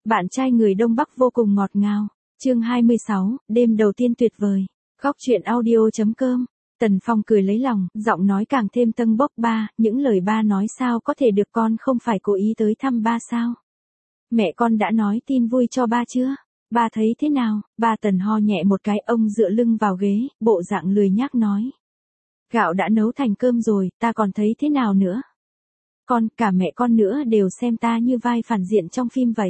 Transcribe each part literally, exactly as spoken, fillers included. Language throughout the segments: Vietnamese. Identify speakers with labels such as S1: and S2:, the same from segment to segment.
S1: Bạn trai người Đông Bắc vô cùng ngọt ngào. Chương hai mươi sáu, đêm đầu tiên tuyệt vời. Góc truyện audio chấm com. Tần Phong cười lấy lòng, giọng nói càng thêm tâng bốc. Ba, những lời ba nói sao có thể được, con không phải cố ý tới thăm ba sao? Mẹ con đã nói tin vui cho ba chưa? Ba thấy thế nào? Ba Tần ho nhẹ một cái, ông dựa lưng vào ghế, bộ dạng lười nhác nói. Gạo đã nấu thành cơm rồi, ta còn thấy thế nào nữa? Con, cả mẹ con nữa đều xem ta như vai phản diện trong phim vậy.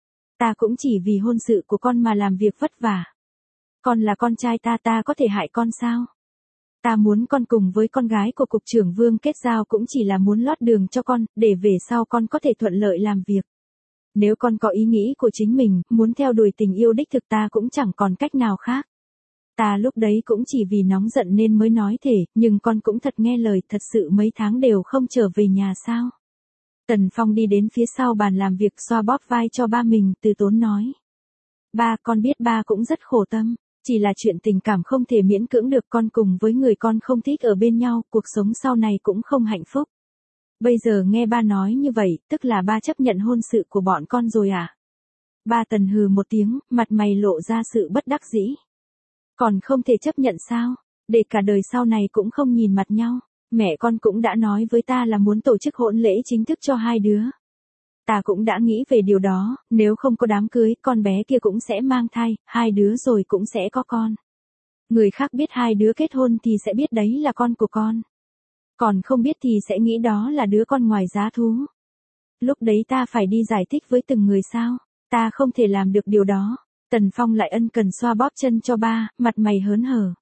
S1: Ta cũng chỉ vì hôn sự của con mà làm việc vất vả. Con là con trai ta, ta có thể hại con sao? Ta muốn con cùng với con gái của cục trưởng Vương kết giao cũng chỉ là muốn lót đường cho con, để về sau con có thể thuận lợi làm việc. Nếu con có ý nghĩ của chính mình, muốn theo đuổi tình yêu đích thực, ta cũng chẳng còn cách nào khác. Ta lúc đấy cũng chỉ vì nóng giận nên mới nói thể, nhưng con cũng thật nghe lời, thật sự mấy tháng đều không trở về nhà sao? Tần Phong đi đến phía sau bàn làm việc, xoa bóp vai cho ba mình, từ tốn nói. Ba, con biết ba cũng rất khổ tâm, chỉ là chuyện tình cảm không thể miễn cưỡng được, con cùng với người con không thích ở bên nhau, cuộc sống sau này cũng không hạnh phúc. Bây giờ nghe ba nói như vậy, tức là ba chấp nhận hôn sự của bọn con rồi à? Ba Tần hừ một tiếng, mặt mày lộ ra sự bất đắc dĩ. Còn không thể chấp nhận sao? Để cả đời sau này cũng không nhìn mặt nhau. Mẹ con cũng đã nói với ta là muốn tổ chức hôn lễ chính thức cho hai đứa. Ta cũng đã nghĩ về điều đó, nếu không có đám cưới, con bé kia cũng sẽ mang thai, hai đứa rồi cũng sẽ có con. Người khác biết hai đứa kết hôn thì sẽ biết đấy là con của con. Còn không biết thì sẽ nghĩ đó là đứa con ngoài giá thú. Lúc đấy ta phải đi giải thích với từng người sao? Ta không thể làm được điều đó. Tần Phong lại ân cần xoa bóp chân cho ba, mặt mày hớn hở.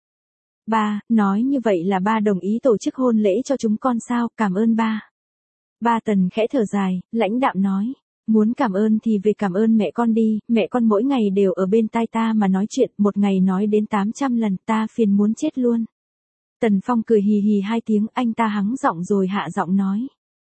S1: Ba, nói như vậy là ba đồng ý tổ chức hôn lễ cho chúng con sao? Cảm ơn ba. Ba Tần khẽ thở dài, lãnh đạm nói. Muốn cảm ơn thì về cảm ơn mẹ con đi, mẹ con mỗi ngày đều ở bên tai ta mà nói chuyện, một ngày nói đến tám trăm lần, ta phiền muốn chết luôn. Tần Phong cười hì hì hai tiếng, anh ta hắng giọng rồi hạ giọng nói.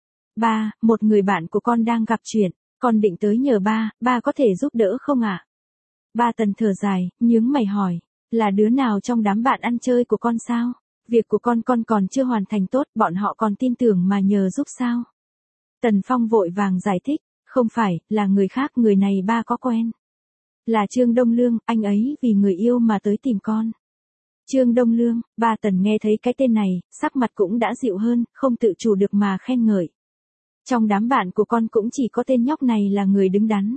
S1: Ba, một người bạn của con đang gặp chuyện, con định tới nhờ ba, ba có thể giúp đỡ không ạ? À? Ba Tần thở dài, nhướng mày hỏi. Là đứa nào trong đám bạn ăn chơi của con sao? Việc của con con còn chưa hoàn thành tốt, bọn họ còn tin tưởng mà nhờ giúp sao? Tần Phong vội vàng giải thích, không phải, là người khác, người này ba có quen. Là Trương Đông Lương, anh ấy vì người yêu mà tới tìm con. Trương Đông Lương, ba Tần nghe thấy cái tên này, sắc mặt cũng đã dịu hơn, không tự chủ được mà khen ngợi. Trong đám bạn của con cũng chỉ có tên nhóc này là người đứng đắn.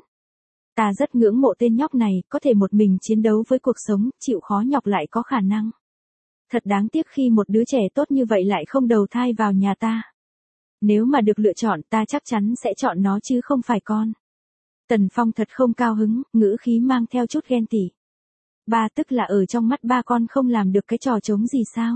S1: Ta rất ngưỡng mộ tên nhóc này, có thể một mình chiến đấu với cuộc sống, chịu khó nhọc lại có khả năng. Thật đáng tiếc khi một đứa trẻ tốt như vậy lại không đầu thai vào nhà ta. Nếu mà được lựa chọn, ta chắc chắn sẽ chọn nó chứ không phải con. Tần Phong thật không cao hứng, ngữ khí mang theo chút ghen tị. Ba, tức là ở trong mắt ba con không làm được cái trò trống gì sao?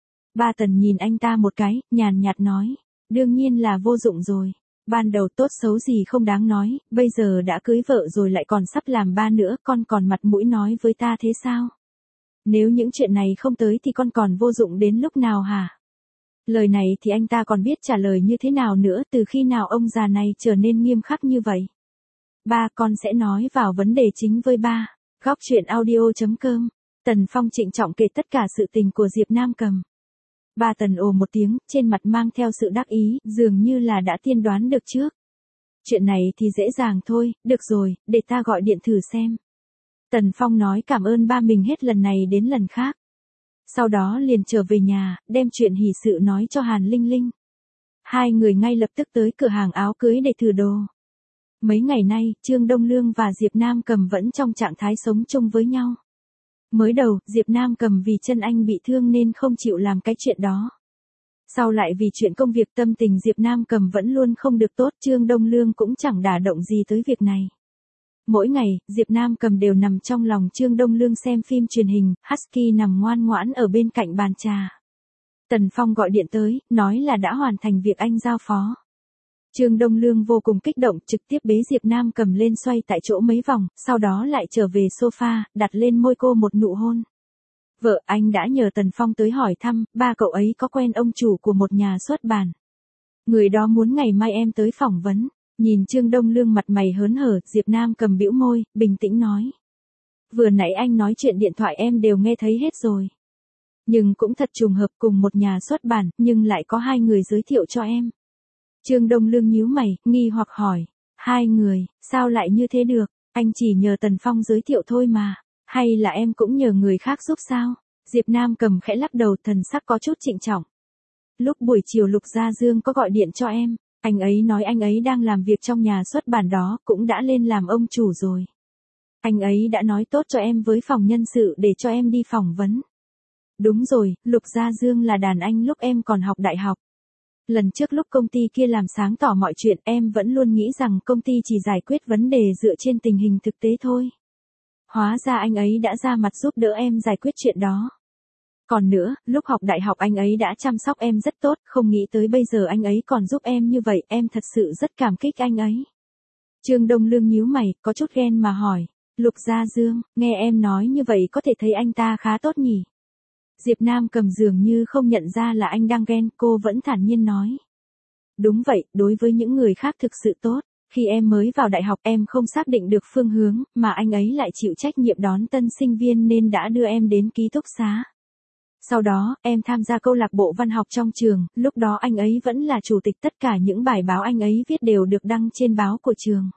S1: Ba Tần nhìn anh ta một cái, nhàn nhạt nói. Đương nhiên là vô dụng rồi. Ban đầu tốt xấu gì không đáng nói, bây giờ đã cưới vợ rồi lại còn sắp làm ba nữa, con còn mặt mũi nói với ta thế sao? Nếu những chuyện này không tới thì con còn vô dụng đến lúc nào hả? Lời này thì anh ta còn biết trả lời như thế nào nữa, từ khi nào ông già này trở nên nghiêm khắc như vậy? Ba, con sẽ nói vào vấn đề chính với ba. Góc truyện audio chấm com. Tần Phong trịnh trọng kể tất cả sự tình của Diệp Nam Cầm. Ba Tần ồ một tiếng, trên mặt mang theo sự đắc ý, dường như là đã tiên đoán được trước. Chuyện này thì dễ dàng thôi, được rồi, để ta gọi điện thử xem. Tần Phong nói cảm ơn ba mình hết lần này đến lần khác. Sau đó liền trở về nhà, đem chuyện hỷ sự nói cho Hàn Linh Linh. Hai người ngay lập tức tới cửa hàng áo cưới để thử đồ. Mấy ngày nay, Trương Đông Lương và Diệp Nam Cầm vẫn trong trạng thái sống chung với nhau. Mới đầu, Diệp Nam Cầm vì chân anh bị thương nên không chịu làm cái chuyện đó. Sau lại vì chuyện công việc, tâm tình Diệp Nam Cầm vẫn luôn không được tốt, Trương Đông Lương cũng chẳng đả động gì tới việc này. Mỗi ngày, Diệp Nam Cầm đều nằm trong lòng Trương Đông Lương xem phim truyền hình, Husky nằm ngoan ngoãn ở bên cạnh bàn trà. Tần Phong gọi điện tới, nói là đã hoàn thành việc anh giao phó. Trương Đông Lương vô cùng kích động, trực tiếp bế Diệp Nam Cầm lên xoay tại chỗ mấy vòng, sau đó lại trở về sofa, đặt lên môi cô một nụ hôn. Vợ anh đã nhờ Tần Phong tới hỏi thăm, ba cậu ấy có quen ông chủ của một nhà xuất bản. Người đó muốn ngày mai em tới phỏng vấn. Nhìn Trương Đông Lương mặt mày hớn hở, Diệp Nam Cầm bĩu môi, bình tĩnh nói. Vừa nãy anh nói chuyện điện thoại em đều nghe thấy hết rồi. Nhưng cũng thật trùng hợp, cùng một nhà xuất bản, nhưng lại có hai người giới thiệu cho em. Trương Đông Lương nhíu mày, nghi hoặc hỏi. Hai người, sao lại như thế được, anh chỉ nhờ Tần Phong giới thiệu thôi mà, hay là em cũng nhờ người khác giúp sao? Diệp Nam Cầm khẽ lắc đầu, thần sắc có chút trịnh trọng. Lúc buổi chiều Lục Gia Dương có gọi điện cho em, anh ấy nói anh ấy đang làm việc trong nhà xuất bản đó, cũng đã lên làm ông chủ rồi. Anh ấy đã nói tốt cho em với phòng nhân sự để cho em đi phỏng vấn. Đúng rồi, Lục Gia Dương là đàn anh lúc em còn học đại học. Lần trước lúc công ty kia làm sáng tỏ mọi chuyện, em vẫn luôn nghĩ rằng công ty chỉ giải quyết vấn đề dựa trên tình hình thực tế thôi. Hóa ra anh ấy đã ra mặt giúp đỡ em giải quyết chuyện đó. Còn nữa, lúc học đại học anh ấy đã chăm sóc em rất tốt, không nghĩ tới bây giờ anh ấy còn giúp em như vậy, em thật sự rất cảm kích anh ấy. Trương Đông Lương nhíu mày, có chút ghen mà hỏi, Lục Gia Dương, nghe em nói như vậy có thể thấy anh ta khá tốt nhỉ? Diệp Nam Cầm dường như không nhận ra là anh đang ghen, cô vẫn thản nhiên nói. Đúng vậy, đối với những người khác thực sự tốt. Khi em mới vào đại học em không xác định được phương hướng, mà anh ấy lại chịu trách nhiệm đón tân sinh viên nên đã đưa em đến ký túc xá. Sau đó, em tham gia câu lạc bộ văn học trong trường, lúc đó anh ấy vẫn là chủ tịch, tất cả những bài báo anh ấy viết đều được đăng trên báo của trường.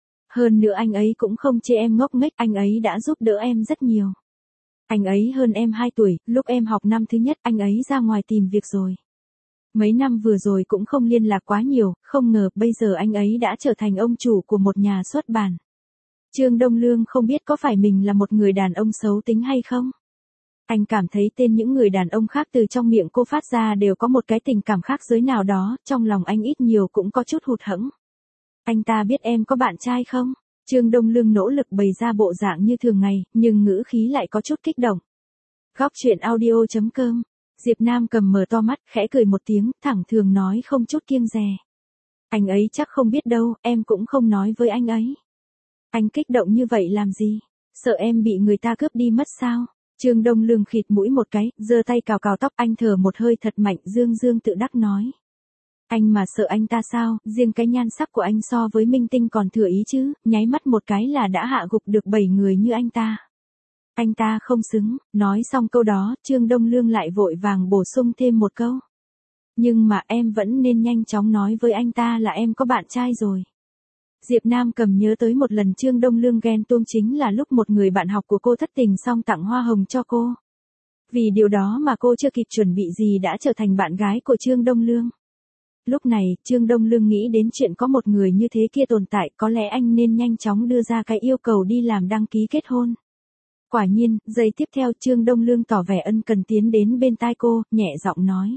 S1: Hơn nữa anh ấy cũng không chê em ngốc nghếch, anh ấy đã giúp đỡ em rất nhiều. Anh ấy hơn em hai tuổi, lúc em học năm thứ nhất anh ấy ra ngoài tìm việc rồi. Mấy năm vừa rồi cũng không liên lạc quá nhiều, không ngờ bây giờ anh ấy đã trở thành ông chủ của một nhà xuất bản. Trương Đông Lương không biết có phải mình là một người đàn ông xấu tính hay không? Anh cảm thấy tên những người đàn ông khác từ trong miệng cô phát ra đều có một cái tình cảm khác giới nào đó, trong lòng anh ít nhiều cũng có chút hụt hẫng. Anh ta biết em có bạn trai không? Trương Đông Lương nỗ lực bày ra bộ dạng như thường ngày, nhưng ngữ khí lại có chút kích động. Góc truyện audio chấm com. Diệp Nam Cầm mở to mắt, khẽ cười một tiếng, thẳng thường nói không chút kiêng dè. Anh ấy chắc không biết đâu, em cũng không nói với anh ấy. Anh kích động như vậy làm gì? Sợ em bị người ta cướp đi mất sao? Trương Đông Lương khịt mũi một cái, giơ tay cào cào tóc, anh thở một hơi thật mạnh, dương dương tự đắc nói. Anh mà sợ anh ta sao, riêng cái nhan sắc của anh so với minh tinh còn thừa ý chứ, nháy mắt một cái là đã hạ gục được bảy người như anh ta. Anh ta không xứng, nói xong câu đó, Trương Đông Lương lại vội vàng bổ sung thêm một câu. Nhưng mà em vẫn nên nhanh chóng nói với anh ta là em có bạn trai rồi. Diệp Nam Cầm nhớ tới một lần Trương Đông Lương ghen tuông chính là lúc một người bạn học của cô thất tình xong tặng hoa hồng cho cô. Vì điều đó mà cô chưa kịp chuẩn bị gì đã trở thành bạn gái của Trương Đông Lương. Lúc này, Trương Đông Lương nghĩ đến chuyện có một người như thế kia tồn tại, có lẽ anh nên nhanh chóng đưa ra cái yêu cầu đi làm đăng ký kết hôn. Quả nhiên, giây tiếp theo Trương Đông Lương tỏ vẻ ân cần tiến đến bên tai cô, nhẹ giọng nói.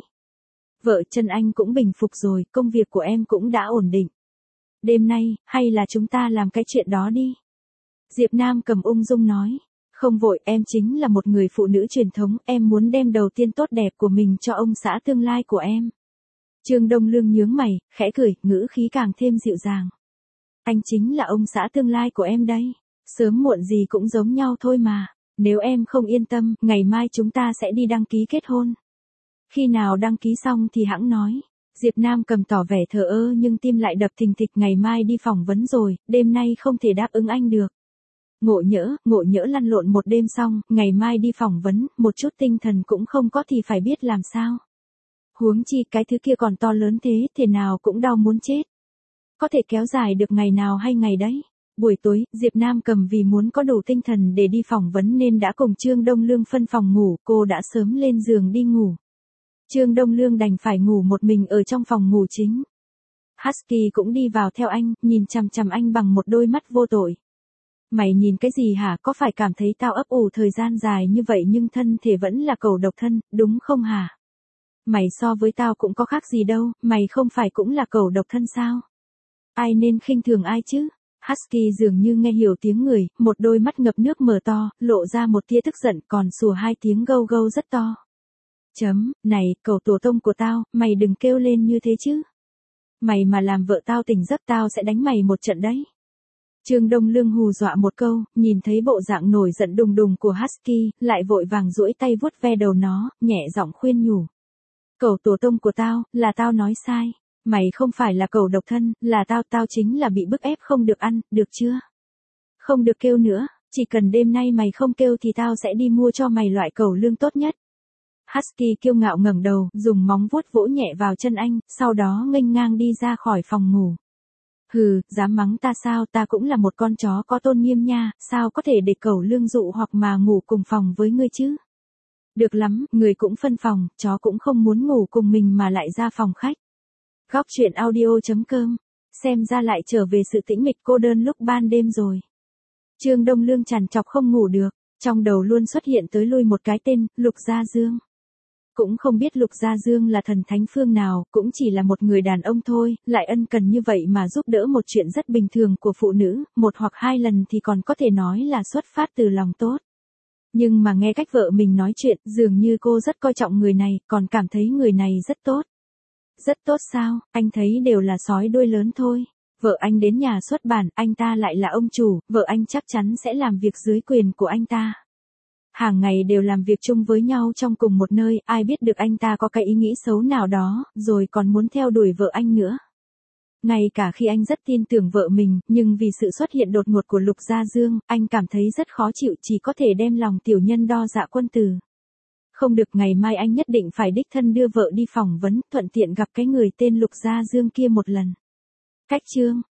S1: Vợ chân anh cũng bình phục rồi, công việc của em cũng đã ổn định. Đêm nay, hay là chúng ta làm cái chuyện đó đi. Diệp Nam Cầm ung dung nói. Không vội, em chính là một người phụ nữ truyền thống, em muốn đem đầu tiên tốt đẹp của mình cho ông xã tương lai của em. Trương Đông Lương nhướng mày, khẽ cười, ngữ khí càng thêm dịu dàng. Anh chính là ông xã tương lai của em đây. Sớm muộn gì cũng giống nhau thôi mà. Nếu em không yên tâm, ngày mai chúng ta sẽ đi đăng ký kết hôn. Khi nào đăng ký xong thì hẵng nói. Diệp Nam Cầm tỏ vẻ thờ ơ nhưng tim lại đập thình thịch, ngày mai đi phỏng vấn rồi, đêm nay không thể đáp ứng anh được. Ngộ nhỡ, ngộ nhỡ lăn lộn một đêm xong, ngày mai đi phỏng vấn, một chút tinh thần cũng không có thì phải biết làm sao. Huống chi cái thứ kia còn to lớn thế, thế nào cũng đau muốn chết. Có thể kéo dài được ngày nào hay ngày đấy. Buổi tối, Diệp Nam Cầm vì muốn có đủ tinh thần để đi phỏng vấn nên đã cùng Trương Đông Lương phân phòng ngủ, cô đã sớm lên giường đi ngủ. Trương Đông Lương đành phải ngủ một mình ở trong phòng ngủ chính. Husky cũng đi vào theo anh, nhìn chằm chằm anh bằng một đôi mắt vô tội. Mày nhìn cái gì hả, có phải cảm thấy tao ấp ủ thời gian dài như vậy nhưng thân thể vẫn là cẩu độc thân, đúng không hả? Mày so với tao cũng có khác gì đâu, mày không phải cũng là cẩu độc thân sao? Ai nên khinh thường ai chứ? Husky dường như nghe hiểu tiếng người, một đôi mắt ngập nước mở to, lộ ra một tia tức giận, còn sủa hai tiếng gâu gâu rất to. Chấm, này, cẩu tổ tông của tao, mày đừng kêu lên như thế chứ. Mày mà làm vợ tao tỉnh giấc tao sẽ đánh mày một trận đấy. Trương Đông Lương hù dọa một câu, nhìn thấy bộ dạng nổi giận đùng đùng của Husky, lại vội vàng duỗi tay vuốt ve đầu nó, nhẹ giọng khuyên nhủ. Cẩu tổ tông của tao, là tao nói sai. Mày không phải là cẩu độc thân, là tao, tao chính là bị bức ép không được ăn, được chưa? Không được kêu nữa, chỉ cần đêm nay mày không kêu thì tao sẽ đi mua cho mày loại cẩu lương tốt nhất. Husky kiêu ngạo ngẩng đầu, dùng móng vuốt vỗ nhẹ vào chân anh, sau đó nghênh ngang đi ra khỏi phòng ngủ. Hừ, dám mắng ta sao, ta cũng là một con chó có tôn nghiêm nha, sao có thể để cẩu lương dụ hoặc mà ngủ cùng phòng với ngươi chứ? Được lắm, người cũng phân phòng, chó cũng không muốn ngủ cùng mình mà lại ra phòng khách. Góc truyện audio.com, xem ra lại trở về sự tĩnh mịch cô đơn lúc ban đêm rồi. Trương Đông Lương trằn trọc không ngủ được, trong đầu luôn xuất hiện tới lui một cái tên, Lục Gia Dương. Cũng không biết Lục Gia Dương là thần thánh phương nào, cũng chỉ là một người đàn ông thôi, lại ân cần như vậy mà giúp đỡ một chuyện rất bình thường của phụ nữ, một hoặc hai lần thì còn có thể nói là xuất phát từ lòng tốt. Nhưng mà nghe cách vợ mình nói chuyện, dường như cô rất coi trọng người này, còn cảm thấy người này rất tốt. Rất tốt sao, anh thấy đều là sói đuôi lớn thôi. Vợ anh đến nhà xuất bản, anh ta lại là ông chủ, vợ anh chắc chắn sẽ làm việc dưới quyền của anh ta. Hàng ngày đều làm việc chung với nhau trong cùng một nơi, ai biết được anh ta có cái ý nghĩ xấu nào đó, rồi còn muốn theo đuổi vợ anh nữa. Ngay cả khi anh rất tin tưởng vợ mình, nhưng vì sự xuất hiện đột ngột của Lục Gia Dương, anh cảm thấy rất khó chịu, chỉ có thể đem lòng tiểu nhân đo dạ quân tử. Không được, ngày mai anh nhất định phải đích thân đưa vợ đi phỏng vấn, thuận tiện gặp cái người tên Lục Gia Dương kia một lần. Cách chương